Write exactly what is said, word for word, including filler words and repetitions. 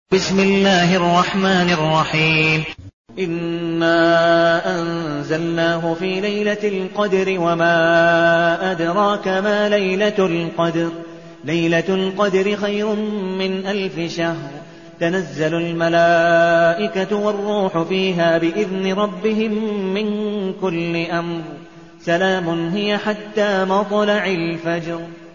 بسم الله الرحمن الرحيم. إنا أنزلناه في ليلة القدر وما أدراك ما ليلة القدر ليلة القدر خير من ألف شهر تنزل الملائكة والروح فيها بإذن ربهم من كل أمر سلام هي حتى مطلع الفجر.